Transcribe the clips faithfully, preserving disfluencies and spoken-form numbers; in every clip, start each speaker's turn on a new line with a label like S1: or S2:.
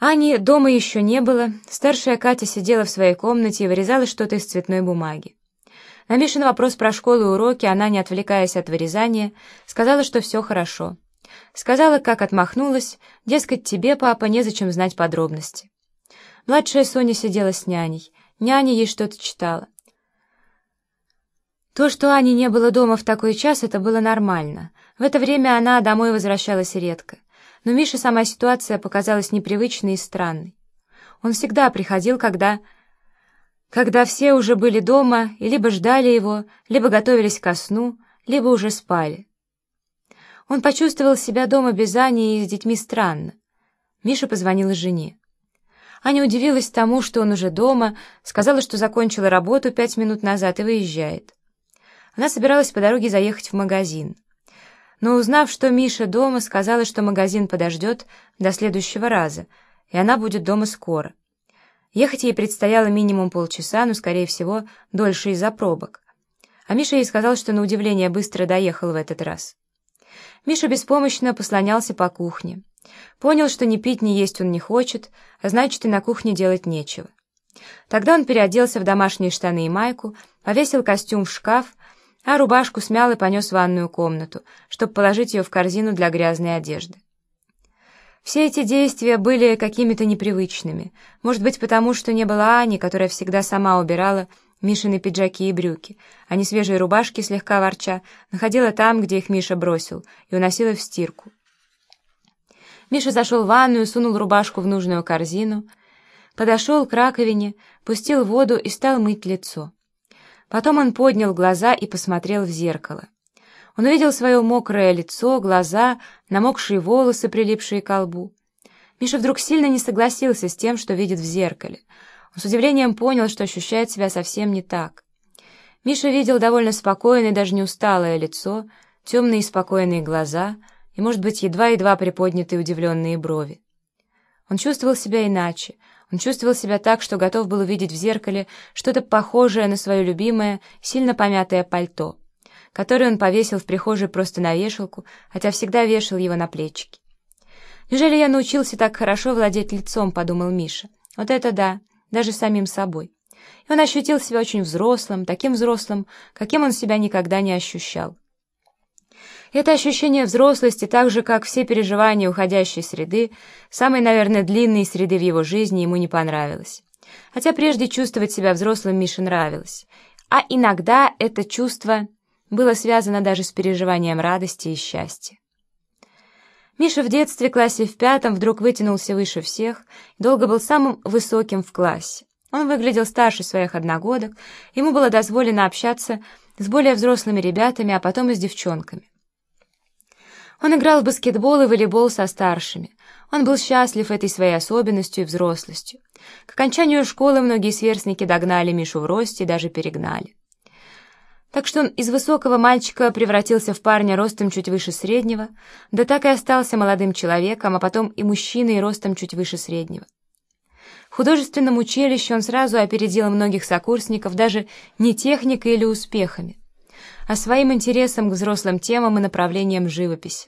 S1: Ани дома еще не было, старшая Катя сидела в своей комнате и вырезала что-то из цветной бумаги. На Мишин вопрос про школу и уроки она, не отвлекаясь от вырезания, сказала, что все хорошо. Сказала, как отмахнулась, дескать, тебе, папа, незачем знать подробности. Младшая Соня сидела с няней. Няня ей что-то читала. То, что Ани не было дома в такой час, это было нормально. В это время она домой возвращалась редко. Но Мише сама ситуация показалась непривычной и странной. Он всегда приходил, когда... когда все уже были дома и либо ждали его, либо готовились ко сну, либо уже спали. Он почувствовал себя дома без Ани и с детьми странно. Миша позвонила жене. Аня удивилась тому, что он уже дома, сказала, что закончила работу пять минут назад и выезжает. Она собиралась по дороге заехать в магазин. Но, узнав, что Миша дома, сказала, что магазин подождет до следующего раза, и она будет дома скоро. Ехать ей предстояло минимум полчаса, но, скорее всего, дольше из-за пробок. А Миша ей сказал, что на удивление быстро доехал в этот раз. Миша беспомощно послонялся по кухне. Понял, что ни пить, ни есть он не хочет, а значит, и на кухне делать нечего. Тогда он переоделся в домашние штаны и майку, повесил костюм в шкаф, а рубашку смял и понес в ванную комнату, чтобы положить ее в корзину для грязной одежды. Все эти действия были какими-то непривычными, может быть, потому что не было Ани, которая всегда сама убирала Мишины пиджаки и брюки, а не свежие рубашки, слегка ворча, находила там, где их Миша бросил, и уносила в стирку. Миша зашел в ванную, сунул рубашку в нужную корзину, подошел к раковине, пустил воду и стал мыть лицо. Потом он поднял глаза и посмотрел в зеркало. Он увидел свое мокрое лицо, глаза, намокшие волосы, прилипшие к лбу. Миша вдруг сильно не согласился с тем, что видит в зеркале. Он с удивлением понял, что ощущает себя совсем не так. Миша видел довольно спокойное, даже не усталое лицо, темные и спокойные глаза и, может быть, едва-едва приподнятые удивленные брови. Он чувствовал себя иначе. Он чувствовал себя так, что готов был увидеть в зеркале что-то похожее на свое любимое, сильно помятое пальто, которое он повесил в прихожей просто на вешалку, хотя всегда вешал его на плечики. «Неужели я научился так хорошо владеть лицом?» — подумал Миша. «Вот это да, даже самим собой». И он ощутил себя очень взрослым, таким взрослым, каким он себя никогда не ощущал. Это ощущение взрослости, так же, как все переживания уходящей среды, самой, наверное, длинной среды в его жизни, ему не понравилось. Хотя прежде чувствовать себя взрослым Мише нравилось. А иногда это чувство было связано даже с переживанием радости и счастья. Миша в детстве, в классе в пятом, вдруг вытянулся выше всех и долго был самым высоким в классе. Он выглядел старше своих одногодок, ему было дозволено общаться с более взрослыми ребятами, а потом и с девчонками. Он играл в баскетбол и волейбол со старшими. Он был счастлив этой своей особенностью и взрослостью. К окончанию школы многие сверстники догнали Мишу в росте и даже перегнали. Так что он из высокого мальчика превратился в парня ростом чуть выше среднего, да так и остался молодым человеком, а потом и мужчиной ростом чуть выше среднего. В художественном училище он сразу опередил многих сокурсников даже не техникой или успехами, а своим интересом к взрослым темам и направлениям живописи.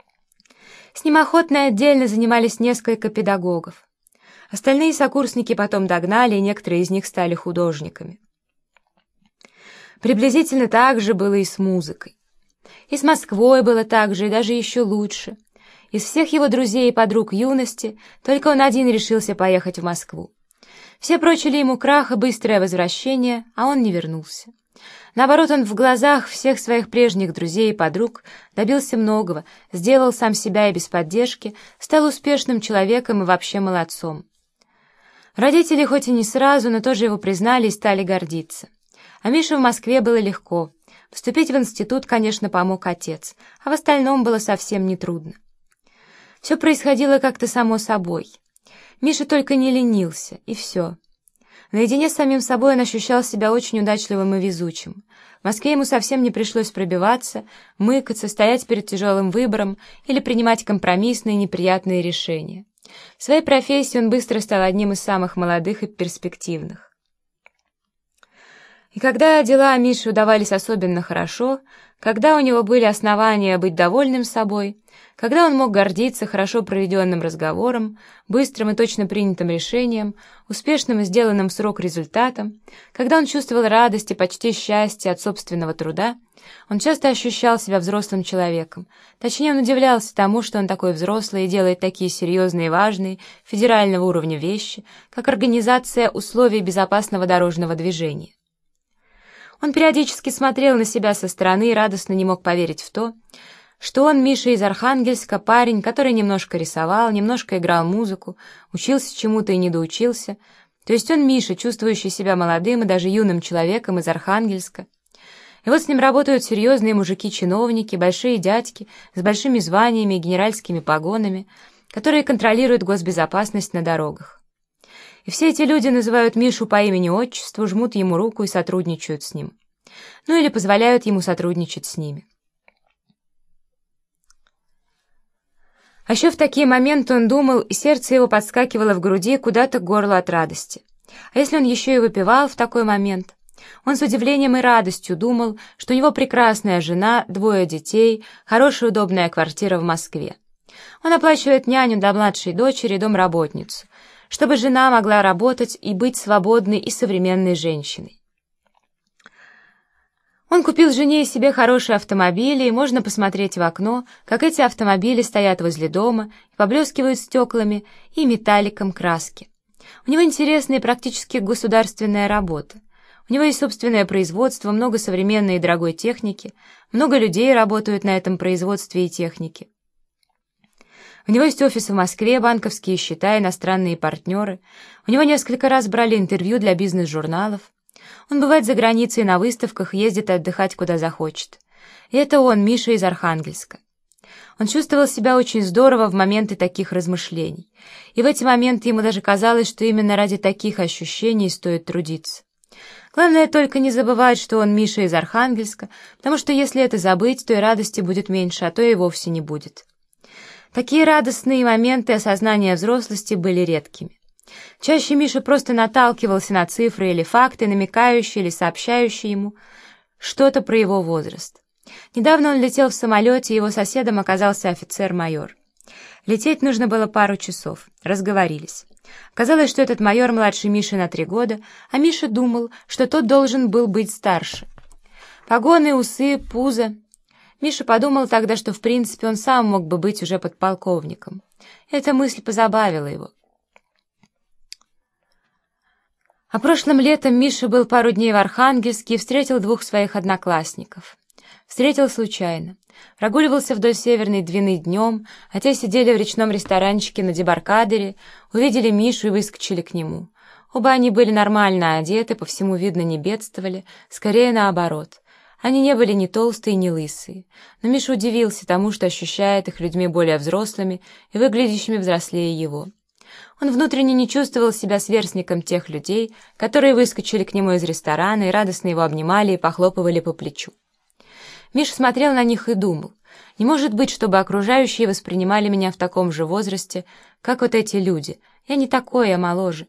S1: С ним охотно и отдельно занимались несколько педагогов. Остальные сокурсники потом догнали, и некоторые из них стали художниками. Приблизительно так же было и с музыкой. И с Москвой было так же, и даже еще лучше. Из всех его друзей и подруг юности только он один решился поехать в Москву. Все прочили ему крах и быстрое возвращение, а он не вернулся. Наоборот, он в глазах всех своих прежних друзей и подруг добился многого, сделал сам себя и без поддержки, стал успешным человеком и вообще молодцом. Родители хоть и не сразу, но тоже его признали и стали гордиться. А Мише в Москве было легко. Поступить в институт, конечно, помог отец, а в остальном было совсем нетрудно. Все происходило как-то само собой. Миша только не ленился, и все. Наедине с самим собой он ощущал себя очень удачливым и везучим. В Москве ему совсем не пришлось пробиваться, мыкаться, стоять перед тяжелым выбором или принимать компромиссные неприятные решения. В своей профессии он быстро стал одним из самых молодых и перспективных. И когда дела Мише удавались особенно хорошо, когда у него были основания быть довольным собой, когда он мог гордиться хорошо проведенным разговором, быстрым и точно принятым решением, успешным и сделанным в срок результатом, когда он чувствовал радость и почти счастье от собственного труда, он часто ощущал себя взрослым человеком. Точнее, он удивлялся тому, что он такой взрослый и делает такие серьезные и важные федерального уровня вещи, как организация условий безопасного дорожного движения. Он периодически смотрел на себя со стороны и радостно не мог поверить в то, что он, Миша из Архангельска, парень, который немножко рисовал, немножко играл музыку, учился чему-то и не доучился, то есть он, Миша, чувствующий себя молодым и даже юным человеком из Архангельска. И вот с ним работают серьезные мужики-чиновники, большие дядьки с большими званиями и генеральскими погонами, которые контролируют госбезопасность на дорогах. И все эти люди называют Мишу по имени-отчеству, жмут ему руку и сотрудничают с ним. Ну или позволяют ему сотрудничать с ними. А еще в такие моменты он думал, и сердце его подскакивало в груди куда-то к горлу от радости. А если он еще и выпивал в такой момент? Он с удивлением и радостью думал, что у него прекрасная жена, двое детей, хорошая удобная квартира в Москве. Он оплачивает няню для младшей дочери и домработницу, чтобы жена могла работать и быть свободной и современной женщиной. Он купил жене и себе хорошие автомобили, и можно посмотреть в окно, как эти автомобили стоят возле дома и поблескивают стеклами и металликом краски. У него интересная и практически государственная работа. У него есть собственное производство, много современной и дорогой техники, много людей работают на этом производстве и технике. У него есть офис в Москве, банковские счета, иностранные партнеры. У него несколько раз брали интервью для бизнес-журналов. Он бывает за границей на выставках, ездит отдыхать куда захочет. И это он, Миша из Архангельска. Он чувствовал себя очень здорово в моменты таких размышлений. И в эти моменты ему даже казалось, что именно ради таких ощущений стоит трудиться. Главное только не забывать, что он Миша из Архангельска, потому что если это забыть, то и радости будет меньше, а то и вовсе не будет. Такие радостные моменты осознания взрослости были редкими. Чаще Миша просто наталкивался на цифры или факты, намекающие или сообщающие ему что-то про его возраст. Недавно он летел в самолете, и его соседом оказался офицер-майор. Лететь нужно было пару часов. Разговорились. Казалось, что этот майор младше Миши на три года, а Миша думал, что тот должен был быть старше. Погоны, усы, пузо. Миша подумал тогда, что в принципе он сам мог бы быть уже подполковником. Эта мысль позабавила его. А прошлым летом Миша был пару дней в Архангельске и встретил двух своих одноклассников. Встретил случайно. Прогуливался вдоль Северной Двины днем, а те сидели в речном ресторанчике на Дебаркадере, увидели Мишу и выскочили к нему. Оба они были нормально одеты, по всему видно не бедствовали, скорее наоборот. Они не были ни толстые, ни лысые. Но Миша удивился тому, что ощущает их людьми более взрослыми и выглядящими взрослее его. Он внутренне не чувствовал себя сверстником тех людей, которые выскочили к нему из ресторана и радостно его обнимали и похлопывали по плечу. Миша смотрел на них и думал, не может быть, чтобы окружающие воспринимали меня в таком же возрасте, как вот эти люди. Я не такой, я моложе.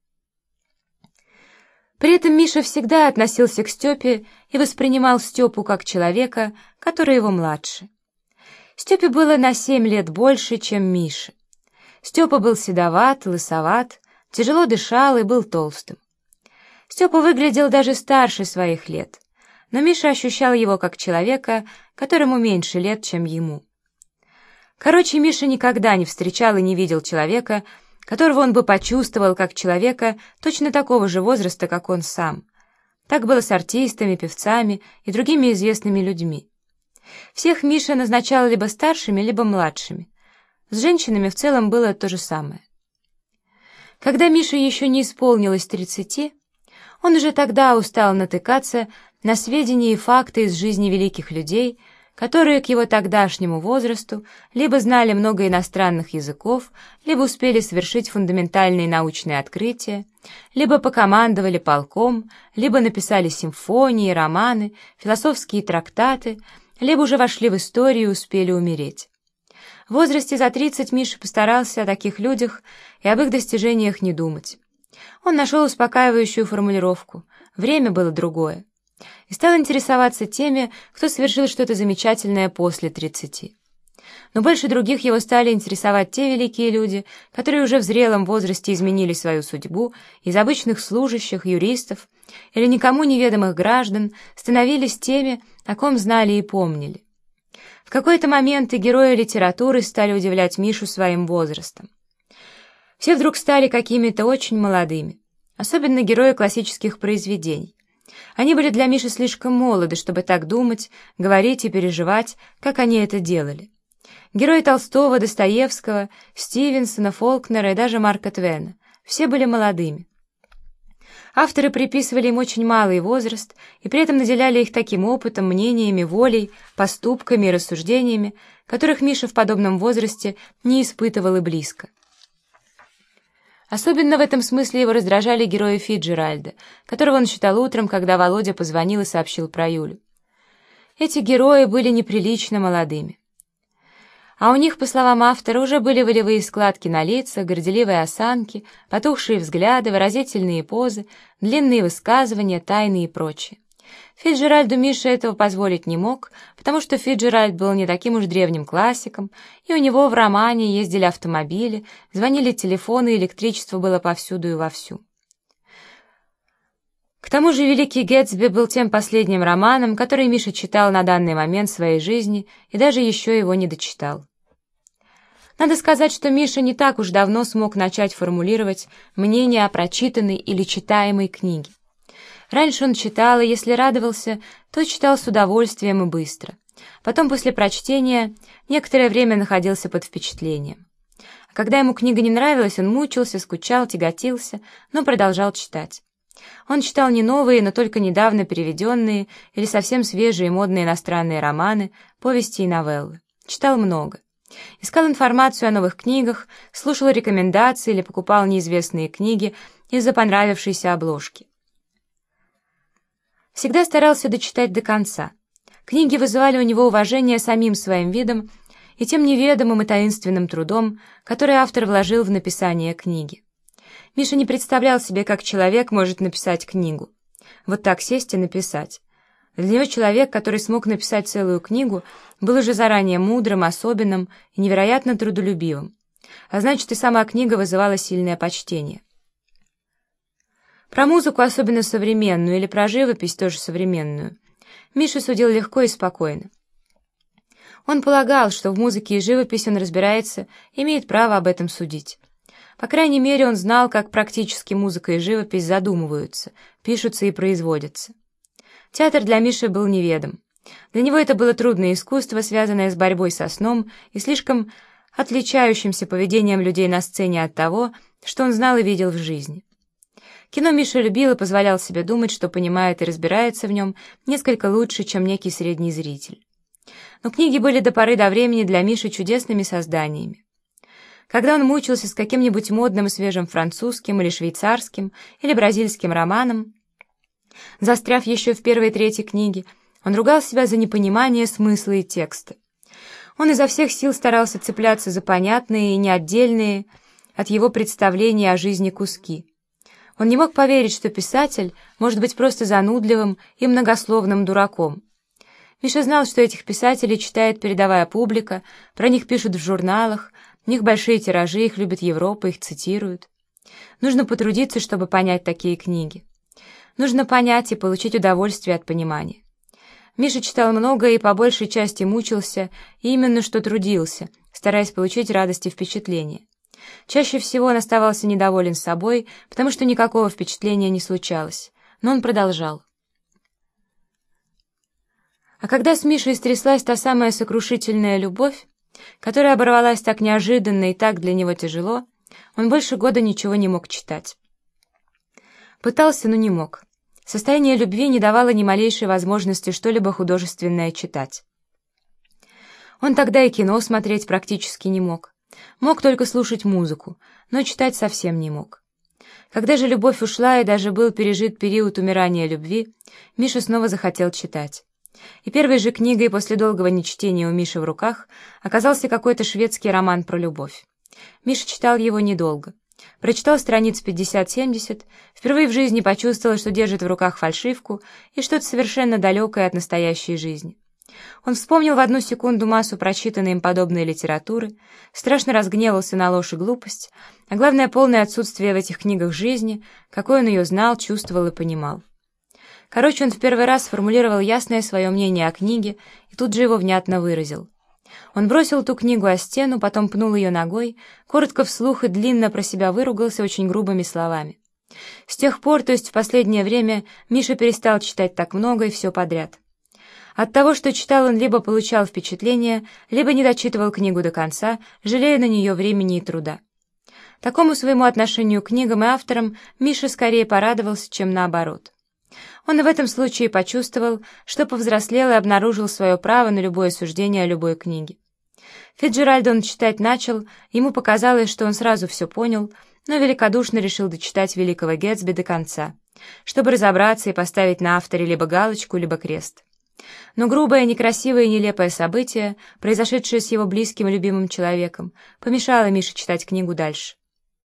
S1: При этом Миша всегда относился к Степе и воспринимал Степу как человека, который его младше. Степе было на семь лет больше, чем Мише. Степа был седоват, лысоват, тяжело дышал и был толстым. Степа выглядел даже старше своих лет, но Миша ощущал его как человека, которому меньше лет, чем ему. Короче, Миша никогда не встречал и не видел человека, которого он бы почувствовал как человека точно такого же возраста, как он сам. Так было с артистами, певцами и другими известными людьми. Всех Миша назначал либо старшими, либо младшими. С женщинами в целом было то же самое. Когда Мише еще не исполнилось тридцати, он уже тогда устал натыкаться на сведения и факты из жизни великих людей, которые к его тогдашнему возрасту либо знали много иностранных языков, либо успели совершить фундаментальные научные открытия, либо покомандовали полком, либо написали симфонии, романы, философские трактаты, либо уже вошли в историю и успели умереть. В возрасте за тридцать Миша постарался о таких людях и об их достижениях не думать. Он нашел успокаивающую формулировку. Время было другое. и стал интересоваться теми, кто совершил что-то замечательное после тридцати. Но больше других его стали интересовать те великие люди, которые уже в зрелом возрасте изменили свою судьбу, из обычных служащих, юристов или никому неведомых граждан становились теми, о ком знали и помнили. В какой-то момент и герои литературы стали удивлять Мишу своим возрастом. Все вдруг стали какими-то очень молодыми, особенно герои классических произведений. Они были для Миши слишком молоды, чтобы так думать, говорить и переживать, как они это делали. Герои Толстого, Достоевского, Стивенсона, Фолкнера и даже Марка Твена — все были молодыми. Авторы приписывали им очень малый возраст и при этом наделяли их таким опытом, мнениями, волей, поступками и рассуждениями, которых Миша в подобном возрасте не испытывал и близко. Особенно в этом смысле его раздражали герои Фицджеральда, которого он читал утром, когда Володя позвонил и сообщил про Юлю. Эти герои были неприлично молодыми. А у них, по словам автора, уже были волевые складки на лицах, горделивые осанки, потухшие взгляды, выразительные позы, длинные высказывания, тайны и прочее. Фицджеральду Миша этого позволить не мог, потому что Фицджеральд был не таким уж древним классиком, и у него в романе ездили автомобили, звонили телефоны, и электричество было повсюду и вовсю. К тому же «Великий Гэтсби» был тем последним романом, который Миша читал на данный момент своей жизни и даже еще его не дочитал. Надо сказать, что Миша не так уж давно смог начать формулировать мнение о прочитанной или читаемой книге. Раньше он читал, и если радовался, то читал с удовольствием и быстро. Потом, после прочтения, некоторое время находился под впечатлением. А когда ему книга не нравилась, он мучился, скучал, тяготился, но продолжал читать. Он читал не новые, но только недавно переведенные или совсем свежие модные иностранные романы, повести и новеллы. Читал много. Искал информацию о новых книгах, слушал рекомендации или покупал неизвестные книги из-за понравившейся обложки. Всегда старался дочитать до конца. Книги вызывали у него уважение самим своим видом и тем неведомым и таинственным трудом, который автор вложил в написание книги. Миша не представлял себе, как человек может написать книгу. Вот так сесть и написать. Для него человек, который смог написать целую книгу, был уже заранее мудрым, особенным и невероятно трудолюбивым. А значит, и сама книга вызывала сильное почтение. Про музыку, особенно современную, или про живопись, тоже современную, Миша судил легко и спокойно. Он полагал, что в музыке и живописи он разбирается, имеет право об этом судить. По крайней мере, он знал, как практически музыка и живопись задумываются, пишутся и производятся. Театр для Миши был неведом. Для него это было трудное искусство, связанное с борьбой со сном и слишком отличающимся поведением людей на сцене от того, что он знал и видел в жизни. Кино Миша любил и позволял себе думать, что понимает и разбирается в нем несколько лучше, чем некий средний зритель. Но книги были до поры до времени для Миши чудесными созданиями. Когда он мучился с каким-нибудь модным и свежим французским или швейцарским или бразильским романом, застряв еще в первой трети книги, он ругал себя за непонимание смысла и текста. Он изо всех сил старался цепляться за понятные и неотдельные от его представления о жизни куски. Он не мог поверить, что писатель может быть просто занудливым и многословным дураком. Миша знал, что этих писателей читает передовая публика, про них пишут в журналах, у них большие тиражи, их любит Европа, их цитируют. Нужно потрудиться, чтобы понять такие книги. Нужно понять и получить удовольствие от понимания. Миша читал много и по большей части мучился, и именно что трудился, стараясь получить радость и впечатление. Чаще всего он оставался недоволен собой, потому что никакого впечатления не случалось, но он продолжал. А когда с Мишей стряслась та самая сокрушительная любовь, которая оборвалась так неожиданно и так для него тяжело, он больше года ничего не мог читать. Пытался, но не мог. Состояние любви не давало ни малейшей возможности что-либо художественное читать. Он тогда и кино смотреть практически не мог. Мог только слушать музыку, но читать совсем не мог. Когда же любовь ушла и даже был пережит период умирания любви, Миша снова захотел читать. И первой же книгой после долгого нечтения у Миши в руках оказался какой-то шведский роман про любовь. Миша читал его недолго. прочитал страниц пятьдесят-семьдесят, впервые в жизни почувствовал, что держит в руках фальшивку и что-то совершенно далекое от настоящей жизни. Он вспомнил в одну секунду массу прочитанной им подобной литературы, страшно разгневался на ложь и глупость, а главное, полное отсутствие в этих книгах жизни, какой он ее знал, чувствовал и понимал. Короче, он в первый раз сформулировал ясное свое мнение о книге и тут же его внятно выразил. Он бросил ту книгу о стену, потом пнул ее ногой, коротко вслух и длинно про себя выругался очень грубыми словами. С тех пор, то есть в последнее время, Миша перестал читать так много и все подряд. От того, что читал, он либо получал впечатление, либо не дочитывал книгу до конца, жалея на нее времени и труда. Такому своему отношению к книгам и авторам Миша скорее порадовался, чем наоборот. Он и в этом случае почувствовал, что повзрослел и обнаружил свое право на любое суждение о любой книге. Фицджеральда он читать начал, ему показалось, что он сразу все понял, но великодушно решил дочитать «Великого Гэтсби» до конца, чтобы разобраться и поставить на авторе либо галочку, либо крест. Но грубое, некрасивое и нелепое событие, произошедшее с его близким и любимым человеком, помешало Мише читать книгу дальше.